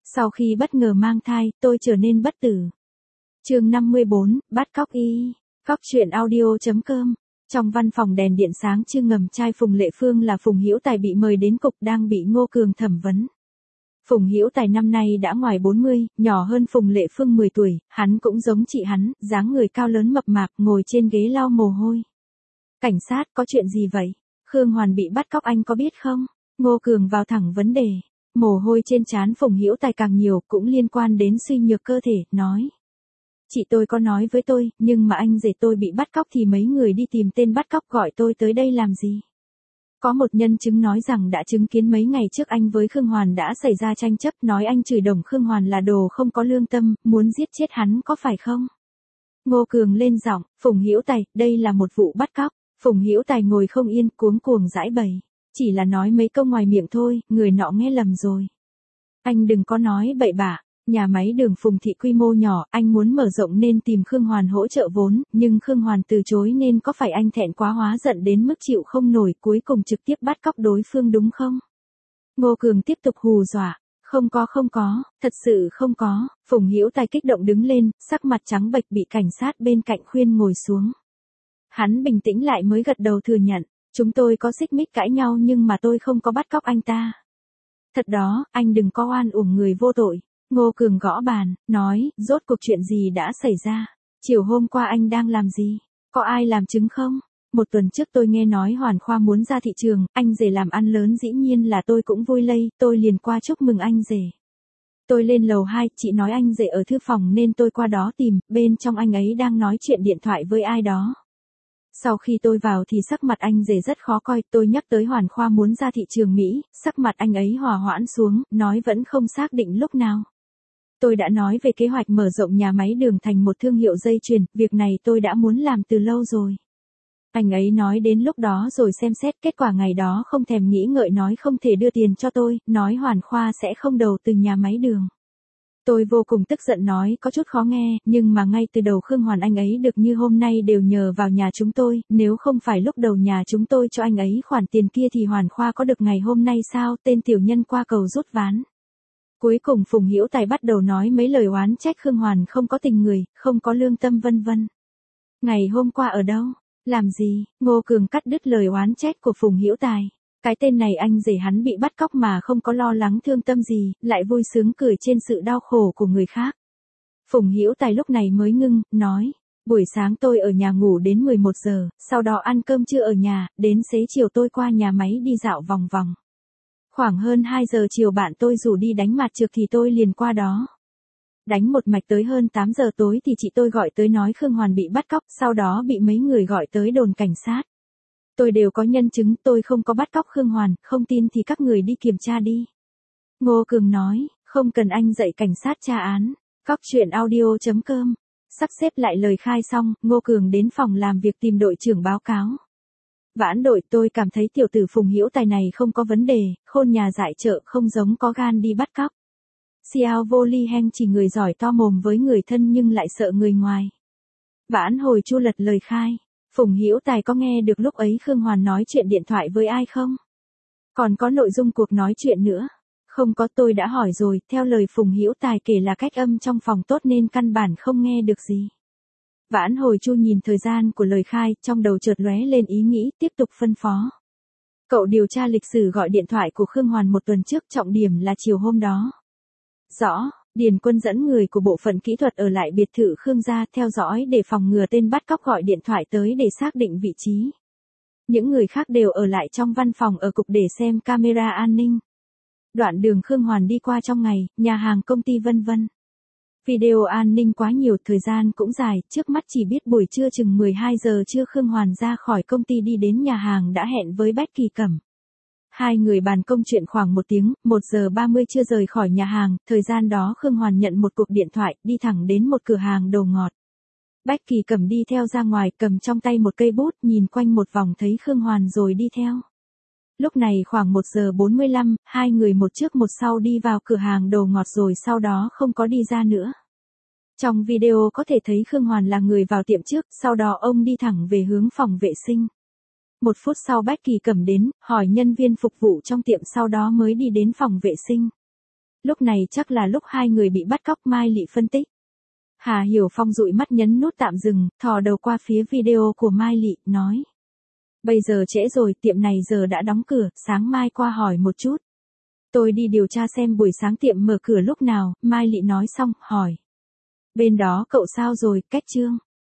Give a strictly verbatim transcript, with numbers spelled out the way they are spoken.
Sau khi bất ngờ mang thai, tôi trở nên bất tử. Chương năm mươi bốn, bắt cóc y. Cóc truyện audio chấm com. Trong văn phòng đèn điện sáng trưng ngầm trai Phùng Lệ Phương là Phùng Hữu Tài bị mời đến cục đang bị Ngô Cường thẩm vấn. Phùng Hữu Tài năm nay đã ngoài bốn mươi, nhỏ hơn Phùng Lệ Phương mười tuổi, hắn cũng giống chị hắn, dáng người cao lớn mập mạp, ngồi trên ghế lau mồ hôi. Cảnh sát, có chuyện gì vậy? Khương Hoàn bị bắt cóc anh có biết không? Ngô Cường vào thẳng vấn đề. Mồ hôi trên trán Phùng Hữu Tài càng nhiều, cũng liên quan đến suy nhược cơ thể, nói. Chị tôi có nói với tôi, nhưng mà anh rể tôi bị bắt cóc thì mấy người đi tìm tên bắt cóc gọi tôi tới đây làm gì? Có một nhân chứng nói rằng đã chứng kiến mấy ngày trước anh với Khương Hoàn đã xảy ra tranh chấp, nói anh chửi đồng Khương Hoàn là đồ không có lương tâm, muốn giết chết hắn có phải không? Ngô Cường lên giọng, Phùng Hữu Tài, đây là một vụ bắt cóc. Phùng Hữu Tài ngồi không yên, cuống cuồng giãi bày. Chỉ là nói mấy câu ngoài miệng thôi, người nọ nghe lầm rồi. Anh đừng có nói bậy bạ. Nhà máy đường Phùng Thị quy mô nhỏ, anh muốn mở rộng nên tìm Khương Hoàn hỗ trợ vốn, nhưng Khương Hoàn từ chối nên có phải anh thẹn quá hóa giận đến mức chịu không nổi, cuối cùng trực tiếp bắt cóc đối phương đúng không? Ngô Cường tiếp tục hù dọa. Không có không có, thật sự không có. Phùng Hữu Tài kích động đứng lên, sắc mặt trắng bệch bị cảnh sát bên cạnh khuyên ngồi xuống. Hắn bình tĩnh lại mới gật đầu thừa nhận, chúng tôi có xích mích cãi nhau nhưng mà tôi không có bắt cóc anh ta. Thật đó, anh đừng có oan uổng người vô tội. Ngô Cường gõ bàn, nói, rốt cuộc chuyện gì đã xảy ra? Chiều hôm qua anh đang làm gì? Có ai làm chứng không? Một tuần trước tôi nghe nói Hoàn Khoa muốn ra thị trường, anh rể làm ăn lớn dĩ nhiên là tôi cũng vui lây, tôi liền qua chúc mừng anh rể. Tôi lên lầu hai, chị nói anh rể ở thư phòng nên tôi qua đó tìm, bên trong anh ấy đang nói chuyện điện thoại với ai đó. Sau khi tôi vào thì sắc mặt anh rể rất khó coi, tôi nhắc tới Hoàn Khoa muốn ra thị trường Mỹ, sắc mặt anh ấy hòa hoãn xuống, nói vẫn không xác định lúc nào. Tôi đã nói về kế hoạch mở rộng nhà máy đường thành một thương hiệu dây chuyền, việc này tôi đã muốn làm từ lâu rồi. Anh ấy nói đến lúc đó rồi xem xét, kết quả ngày đó không thèm nghĩ ngợi nói không thể đưa tiền cho tôi, nói Hoàn Khoa sẽ không đầu tư nhà máy đường. Tôi vô cùng tức giận nói có chút khó nghe, nhưng mà ngay từ đầu Khương Hoàn anh ấy được như hôm nay đều nhờ vào nhà chúng tôi, nếu không phải lúc đầu nhà chúng tôi cho anh ấy khoản tiền kia thì Hoàn Khoa có được ngày hôm nay sao, tên tiểu nhân qua cầu rút ván. Cuối cùng Phùng Hữu Tài bắt đầu nói mấy lời oán trách Khương Hoàn không có tình người, không có lương tâm vân vân. Ngày hôm qua ở đâu? Làm gì? Ngô Cường cắt đứt lời oán trách của Phùng Hữu Tài. Cái tên này anh rể hắn bị bắt cóc mà không có lo lắng thương tâm gì, lại vui sướng cười trên sự đau khổ của người khác. Phùng Hữu Tài lúc này mới ngưng, nói, buổi sáng tôi ở nhà ngủ đến mười một giờ, sau đó ăn cơm trưa ở nhà, đến xế chiều tôi qua nhà máy đi dạo vòng vòng. Khoảng hơn hai giờ chiều bạn tôi rủ đi đánh mặt trược thì tôi liền qua đó. Đánh một mạch tới hơn tám giờ tối thì chị tôi gọi tới nói Khương Hoàn bị bắt cóc, sau đó bị mấy người gọi tới đồn cảnh sát. Tôi đều có nhân chứng, tôi không có bắt cóc Khương Hoàn, không tin thì các người đi kiểm tra đi. Ngô Cường nói, không cần anh dạy cảnh sát tra án. Cóc truyện audio chấm com. Sắp xếp lại lời khai xong, Ngô Cường đến phòng làm việc tìm đội trưởng báo cáo. Vãn đội, tôi cảm thấy tiểu tử Phùng Hữu Tài này không có vấn đề, khôn nhà dại chợ không giống có gan đi bắt cóc. Xiao vô ly heng chỉ người giỏi to mồm với người thân nhưng lại sợ người ngoài. Vãn hồi chu lật lời khai. Phùng Hữu Tài có nghe được lúc ấy Khương Hoàn nói chuyện điện thoại với ai không? Còn có nội dung cuộc nói chuyện nữa. Không có, tôi đã hỏi rồi, theo lời Phùng Hữu Tài kể là cách âm trong phòng tốt nên căn bản không nghe được gì. Vãn hồi chu nhìn thời gian của lời khai, trong đầu chợt lóe lên ý nghĩ, tiếp tục phân phó. Cậu điều tra lịch sử gọi điện thoại của Khương Hoàn một tuần trước, trọng điểm là chiều hôm đó. Rõ, Điền Quân dẫn người của bộ phận kỹ thuật ở lại biệt thự Khương gia theo dõi để phòng ngừa tên bắt cóc gọi điện thoại tới để xác định vị trí. Những người khác đều ở lại trong văn phòng ở cục để xem camera an ninh. Đoạn đường Khương Hoàn đi qua trong ngày, nhà hàng công ty vân vân. Video an ninh quá nhiều, thời gian cũng dài, trước mắt chỉ biết buổi trưa chừng mười hai giờ trưa Khương Hoàn ra khỏi công ty đi đến nhà hàng đã hẹn với Bách Kỳ Cẩm. Hai người bàn công chuyện khoảng một tiếng, một giờ ba mươi chưa rời khỏi nhà hàng, thời gian đó Khương Hoàn nhận một cuộc điện thoại, đi thẳng đến một cửa hàng đồ ngọt. Bách Kỳ Cẩm đi theo ra ngoài, cầm trong tay một cây bút, nhìn quanh một vòng thấy Khương Hoàn rồi đi theo. Lúc này khoảng một giờ bốn mươi lăm, hai người một trước một sau đi vào cửa hàng đồ ngọt rồi sau đó không có đi ra nữa. Trong video có thể thấy Khương Hoàn là người vào tiệm trước, sau đó ông đi thẳng về hướng phòng vệ sinh. Một phút sau Bách Kỳ Cẩm đến, hỏi nhân viên phục vụ trong tiệm sau đó mới đi đến phòng vệ sinh. Lúc này chắc là lúc hai người bị bắt cóc, Mai Lị phân tích. Hà Hiểu Phong dụi mắt nhấn nút tạm dừng, thò đầu qua phía video của Mai Lị, nói. Bây giờ trễ rồi, tiệm này giờ đã đóng cửa, sáng mai qua hỏi một chút. Tôi đi điều tra xem buổi sáng tiệm mở cửa lúc nào, Mai Lị nói xong, hỏi. Bên đó cậu sao rồi, Cách Trương?